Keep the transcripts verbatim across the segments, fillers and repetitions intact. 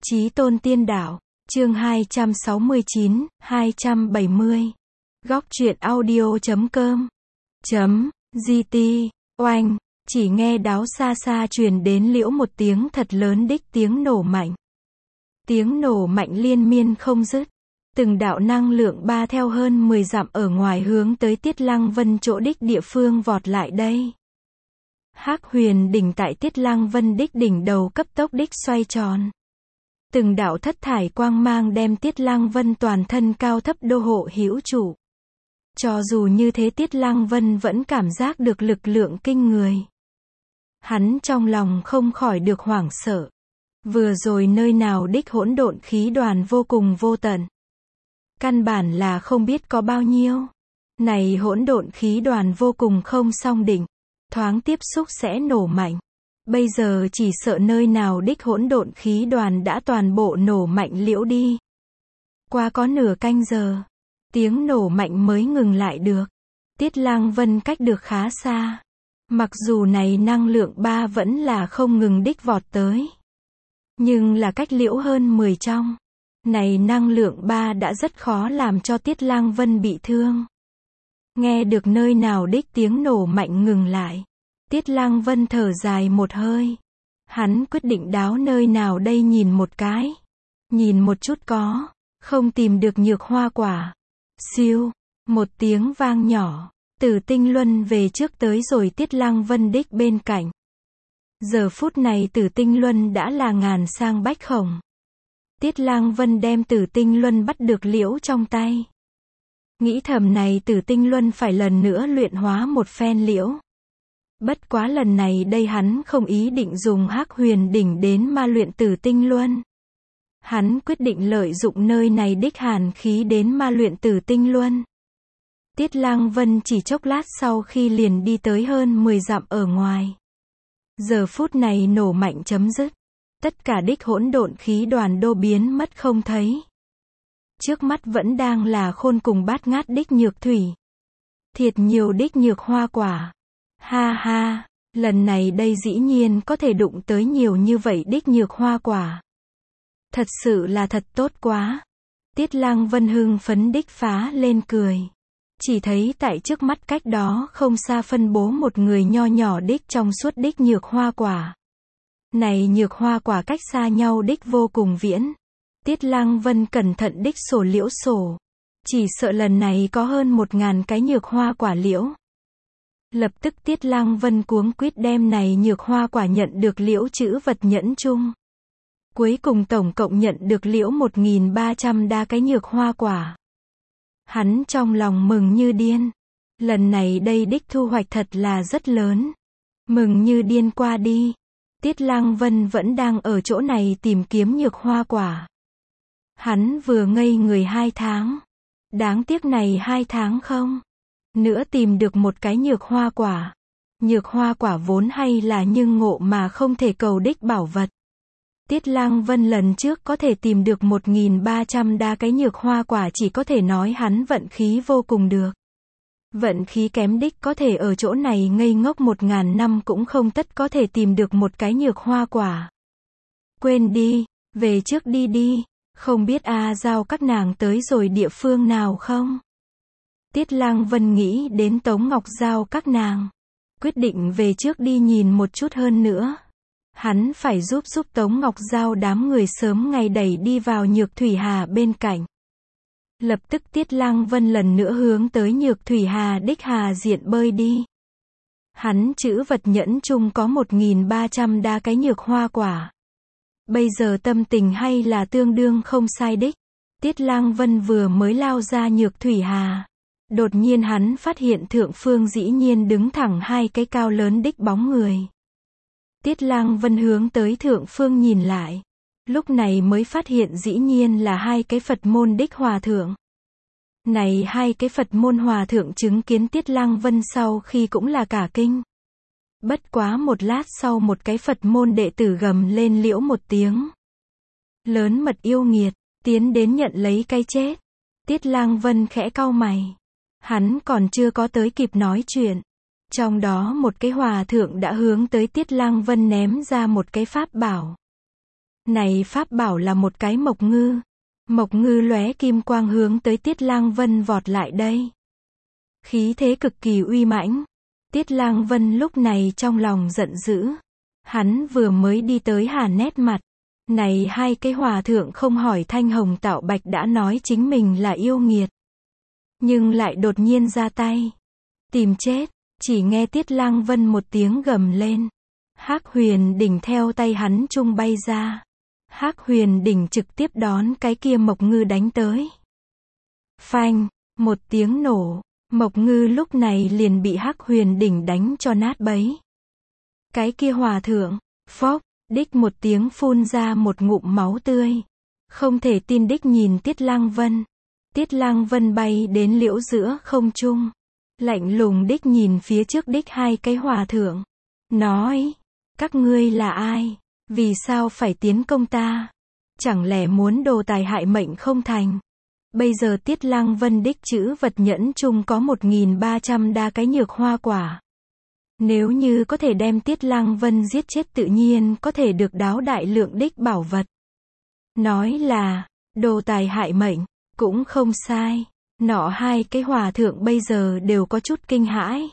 Chí tôn tiên đạo, chương hai trăm sáu mươi chín, hai trăm bảy mươi. Góc truyện audio.com. Chấm, gt, oanh, chỉ nghe đáo xa xa truyền đến liễu một tiếng thật lớn đích tiếng nổ mạnh. Tiếng nổ mạnh liên miên không dứt. Từng đạo năng lượng ba theo hơn mười dặm ở ngoài hướng tới Tiết Lăng Vân chỗ đích địa phương vọt lại đây. Hắc huyền đỉnh tại Tiết Lăng Vân đích đỉnh đầu cấp tốc đích xoay tròn. Từng đạo thất thải quang mang đem Tiết Lăng Vân toàn thân cao thấp đô hộ hữu trụ. Cho dù như thế Tiết Lăng Vân vẫn cảm giác được lực lượng kinh người. Hắn trong lòng không khỏi được hoảng sợ. Vừa rồi nơi nào đích hỗn độn khí đoàn vô cùng vô tận. Căn bản là không biết có bao nhiêu. Này hỗn độn khí đoàn vô cùng không song định. Thoáng tiếp xúc sẽ nổ mạnh. Bây giờ chỉ sợ nơi nào đích hỗn độn khí đoàn đã toàn bộ nổ mạnh liễu đi. Qua có nửa canh giờ. Tiếng nổ mạnh mới ngừng lại được. Tiết Lăng Vân cách được khá xa. Mặc dù này năng lượng ba vẫn là không ngừng đích vọt tới. Nhưng là cách liễu hơn mười trong. Này năng lượng ba đã rất khó làm cho Tiết Lăng Vân bị thương. Nghe được nơi nào đích tiếng nổ mạnh ngừng lại. Tiết Lăng Vân thở dài một hơi. Hắn quyết định đáo nơi nào đây nhìn một cái. Nhìn một chút có. Không tìm được nhược hoa quả. Siêu. Một tiếng vang nhỏ. Tử tinh luân về trước tới rồi Tiết Lăng Vân đích bên cạnh. Giờ phút này tử tinh luân đã là ngàn sang bách khổng. Tiết Lăng Vân đem tử tinh luân bắt được liễu trong tay. Nghĩ thầm này tử tinh luân phải lần nữa luyện hóa một phen liễu. Bất quá lần này đây hắn không ý định dùng hắc huyền đỉnh đến ma luyện tử tinh luân. Hắn quyết định lợi dụng nơi này đích hàn khí đến ma luyện tử tinh luân. Tiết Lăng Vân chỉ chốc lát sau khi liền đi tới hơn mười dặm ở ngoài. Giờ phút này nổ mạnh chấm dứt. Tất cả đích hỗn độn khí đoàn đô biến mất không thấy. Trước mắt vẫn đang là khôn cùng bát ngát đích nhược thủy. Thiệt nhiều đích nhược hoa quả. Ha ha, lần này đây dĩ nhiên có thể đụng tới nhiều như vậy đích nhược hoa quả. Thật sự là thật tốt quá. Tiết Lăng Vân hưng phấn đích phá lên cười. Chỉ thấy tại trước mắt cách đó không xa phân bố một người nho nhỏ đích trong suốt đích nhược hoa quả. Này nhược hoa quả cách xa nhau đích vô cùng viễn. Tiết Lăng Vân cẩn thận đích sổ liễu sổ. Chỉ sợ lần này có hơn một ngàn cái nhược hoa quả liễu. Lập tức Tiết Lăng Vân cuống quýt đem này nhược hoa quả nhận được liễu chữ vật nhẫn chung. Cuối cùng tổng cộng nhận được liễu một nghìn ba trăm đa cái nhược hoa quả. Hắn trong lòng mừng như điên. Lần này đây đích thu hoạch thật là rất lớn. Mừng như điên qua đi. Tiết Lăng Vân vẫn đang ở chỗ này tìm kiếm nhược hoa quả. Hắn vừa ngây người hai tháng. Đáng tiếc này hai tháng không. Nữa tìm được một cái nhược hoa quả. Nhược hoa quả vốn hay là nhưng ngộ mà không thể cầu đích bảo vật. Tiết Lăng Vân lần trước có thể tìm được một nghìn ba trăm đa cái nhược hoa quả chỉ có thể nói hắn vận khí vô cùng được. Vận khí kém đích có thể ở chỗ này ngây ngốc một ngàn năm cũng không tất có thể tìm được một cái nhược hoa quả. Quên đi, về trước đi đi, không biết A Giao các nàng tới rồi địa phương nào không? Tiết Lăng Vân nghĩ đến Tống Ngọc Giao các nàng. Quyết định về trước đi nhìn một chút hơn nữa. Hắn phải giúp giúp Tống Ngọc Giao đám người sớm ngày đẩy đi vào Nhược Thủy Hà bên cạnh. Lập tức Tiết Lăng Vân lần nữa hướng tới Nhược Thủy Hà đích hà diện bơi đi. Hắn chữ vật nhẫn chung có một nghìn ba trăm đa cái nhược hoa quả. Bây giờ tâm tình hay là tương đương không sai đích. Tiết Lăng Vân vừa mới lao ra Nhược Thủy Hà. Đột nhiên hắn phát hiện thượng phương dĩ nhiên đứng thẳng hai cái cao lớn đích bóng người. Tiết Lăng Vân hướng tới thượng phương nhìn lại. Lúc này mới phát hiện dĩ nhiên là hai cái Phật môn đích hòa thượng. Này hai cái Phật môn hòa thượng chứng kiến Tiết Lăng Vân sau khi cũng là cả kinh. Bất quá một lát sau một cái Phật môn đệ tử gầm lên liễu một tiếng. Lớn mật yêu nghiệt, tiến đến nhận lấy cái chết. Tiết Lăng Vân khẽ cau mày. Hắn còn chưa có tới kịp nói chuyện. Trong đó một cái hòa thượng đã hướng tới Tiết Lăng Vân ném ra một cái pháp bảo. Này pháp bảo là một cái mộc ngư. Mộc ngư lóe kim quang hướng tới Tiết Lang Vân vọt lại đây. Khí thế cực kỳ uy mãnh. Tiết Lang Vân lúc này trong lòng giận dữ. Hắn vừa mới đi tới hà nét mặt. Này hai cái hòa thượng không hỏi thanh hồng tạo bạch đã nói chính mình là yêu nghiệt. Nhưng lại đột nhiên ra tay. Tìm chết, chỉ nghe Tiết Lang Vân một tiếng gầm lên. Hắc huyền đỉnh theo tay hắn trung bay ra. Hắc huyền đỉnh trực tiếp đón cái kia mộc ngư đánh tới. Phanh, một tiếng nổ, mộc ngư lúc này liền bị Hắc huyền đỉnh đánh cho nát bấy. Cái kia hòa thượng, phốc, đích một tiếng phun ra một ngụm máu tươi. Không thể tin đích nhìn Tiết Lang Vân. Tiết Lang Vân bay đến liễu giữa không trung. Lạnh lùng đích nhìn phía trước đích hai cái hòa thượng. Nói, các ngươi là ai? Vì sao phải tiến công ta? Chẳng lẽ muốn đồ tài hại mệnh không thành? Bây giờ Tiết Lang Vân đích chữ vật nhẫn chung có một nghìn ba trăm đa cái nhược hoa quả. Nếu như có thể đem Tiết Lang Vân giết chết tự nhiên có thể được đáo đại lượng đích bảo vật. Nói là, đồ tài hại mệnh, cũng không sai. Nọ hai cái hòa thượng bây giờ đều có chút kinh hãi.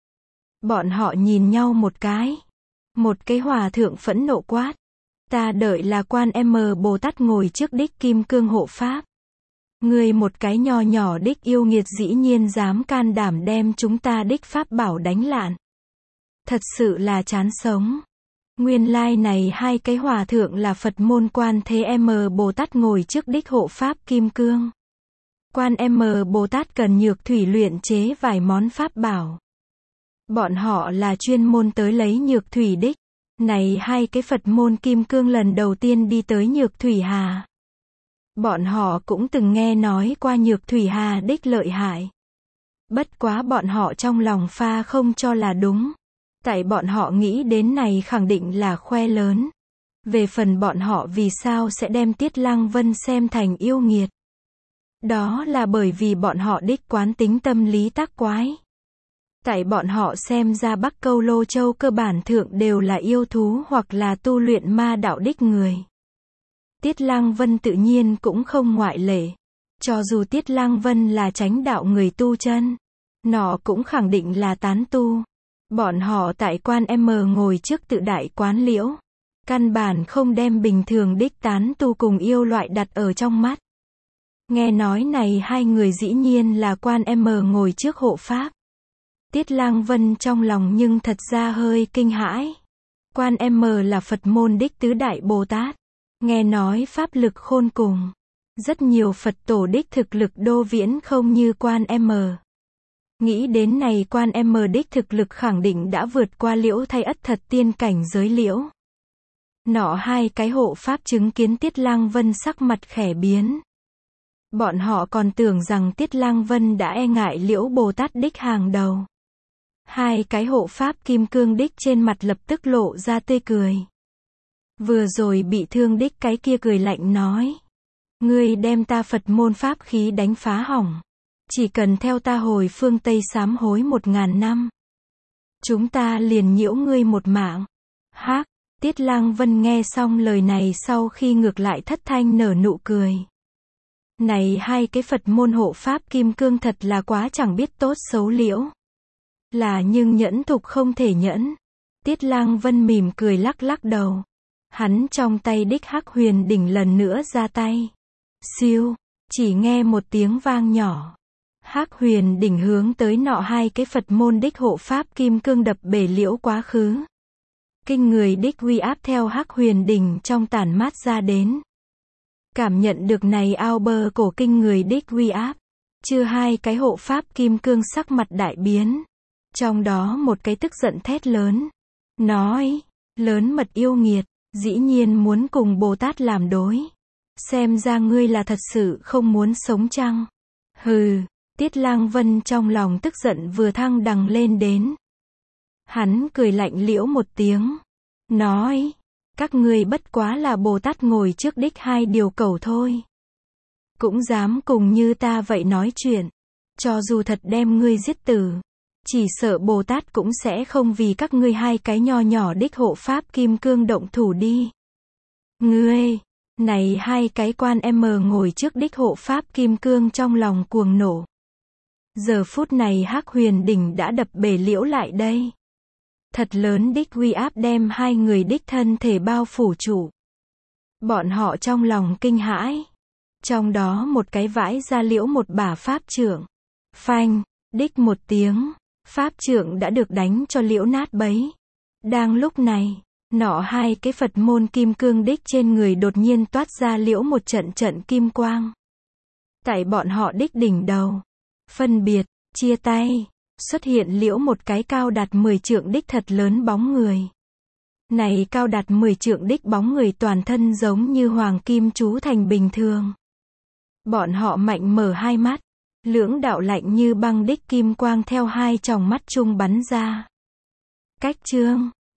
Bọn họ nhìn nhau một cái. Một cái hòa thượng phẫn nộ quát. Ta đợi là Quan M Bồ Tát ngồi trước đích kim cương hộ pháp. Ngươi một cái nho nhỏ đích yêu nghiệt dĩ nhiên dám can đảm đem chúng ta đích pháp bảo đánh lạn. Thật sự là chán sống. Nguyên lai này hai cái hòa thượng là Phật môn Quan Thế M Bồ Tát ngồi trước đích hộ pháp kim cương. Quan M Bồ Tát cần nhược thủy luyện chế vài món pháp bảo. Bọn họ là chuyên môn tới lấy nhược thủy đích. Này hai cái Phật môn kim cương lần đầu tiên đi tới nhược thủy hà. Bọn họ cũng từng nghe nói qua nhược thủy hà đích lợi hại. Bất quá bọn họ trong lòng pha không cho là đúng. Tại bọn họ nghĩ đến này khẳng định là khoe lớn. Về phần bọn họ vì sao sẽ đem Tiết Lang Vân xem thành yêu nghiệt. Đó là bởi vì bọn họ đích quán tính tâm lý tác quái. Tại bọn họ xem ra Bắc Câu Lô Châu cơ bản thượng đều là yêu thú hoặc là tu luyện ma đạo đích người. Tiết Lang Vân tự nhiên cũng không ngoại lệ. Cho dù Tiết Lang Vân là chánh đạo người tu chân, nọ cũng khẳng định là tán tu. Bọn họ tại Quan M ngồi trước tự đại quán liễu. Căn bản không đem bình thường đích tán tu cùng yêu loại đặt ở trong mắt. Nghe nói này hai người dĩ nhiên là Quan M ngồi trước hộ pháp. Tiết Lang Vân trong lòng nhưng thật ra hơi kinh hãi. Quan M là Phật môn đích tứ đại Bồ Tát. Nghe nói pháp lực khôn cùng. Rất nhiều Phật tổ đích thực lực đô viễn không như Quan M. Nghĩ đến này Quan M đích thực lực khẳng định đã vượt qua liễu thay ất thật tiên cảnh giới liễu. Nọ hai cái hộ pháp chứng kiến Tiết Lang Vân sắc mặt khẽ biến. Bọn họ còn tưởng rằng Tiết Lang Vân đã e ngại liễu Bồ Tát đích hàng đầu. Hai cái hộ pháp kim cương đích trên mặt lập tức lộ ra tươi cười. Vừa rồi bị thương đích cái kia cười lạnh nói. Ngươi đem ta Phật môn pháp khí đánh phá hỏng. Chỉ cần theo ta hồi phương Tây sám hối một ngàn năm. Chúng ta liền nhiễu ngươi một mạng. Hắc, Tiết Lang Vân nghe xong lời này sau khi ngược lại thất thanh nở nụ cười. Này hai cái Phật môn hộ pháp kim cương thật là quá chẳng biết tốt xấu liễu. Là nhưng nhẫn thục không thể nhẫn. Tiết Lang Vân mỉm cười lắc lắc đầu. Hắn trong tay đích Hắc huyền đỉnh lần nữa ra tay. Siêu, chỉ nghe một tiếng vang nhỏ. Hắc huyền đỉnh hướng tới nọ hai cái Phật môn đích hộ pháp kim cương đập bể liễu quá khứ. Kinh người đích uy áp theo Hắc huyền đỉnh trong tản mát ra đến. Cảm nhận được này ao bơ cổ kinh người đích uy áp. Chưa hai cái hộ pháp kim cương sắc mặt đại biến. Trong đó một cái tức giận thét lớn. Nói, lớn mật yêu nghiệt, dĩ nhiên muốn cùng Bồ Tát làm đối. Xem ra ngươi là thật sự không muốn sống chăng? Hừ, Tiết Lang Vân trong lòng tức giận vừa thăng đằng lên đến. Hắn cười lạnh liễu một tiếng. Nói, các ngươi bất quá là Bồ Tát ngồi trước đích hai điều cầu thôi. Cũng dám cùng như ta vậy nói chuyện. Cho dù thật đem ngươi giết tử. Chỉ sợ Bồ Tát cũng sẽ không vì các ngươi hai cái nho nhỏ đích hộ pháp kim cương động thủ đi. Ngươi, này hai cái quan em ngồi trước đích hộ pháp kim cương trong lòng cuồng nổ. Giờ phút này Hắc Huyền đỉnh đã đập bể liễu lại đây. Thật lớn đích uy áp đem hai người đích thân thể bao phủ trụ. Bọn họ trong lòng kinh hãi. Trong đó một cái vãi ra liễu một bả pháp trượng. Phanh, đích một tiếng, pháp trượng đã được đánh cho liễu nát bấy. Đang lúc này, nọ hai cái Phật môn kim cương đích trên người đột nhiên toát ra liễu một trận trận kim quang. Tại bọn họ đích đỉnh đầu, phân biệt, chia tay, xuất hiện liễu một cái cao đạt mười trượng đích thật lớn bóng người. Này cao đạt mười trượng đích bóng người toàn thân giống như hoàng kim chú thành bình thường. Bọn họ mạnh mở hai mắt, lưỡng đạo lạnh như băng đích kim quang theo hai tròng mắt chung bắn ra. Cách chương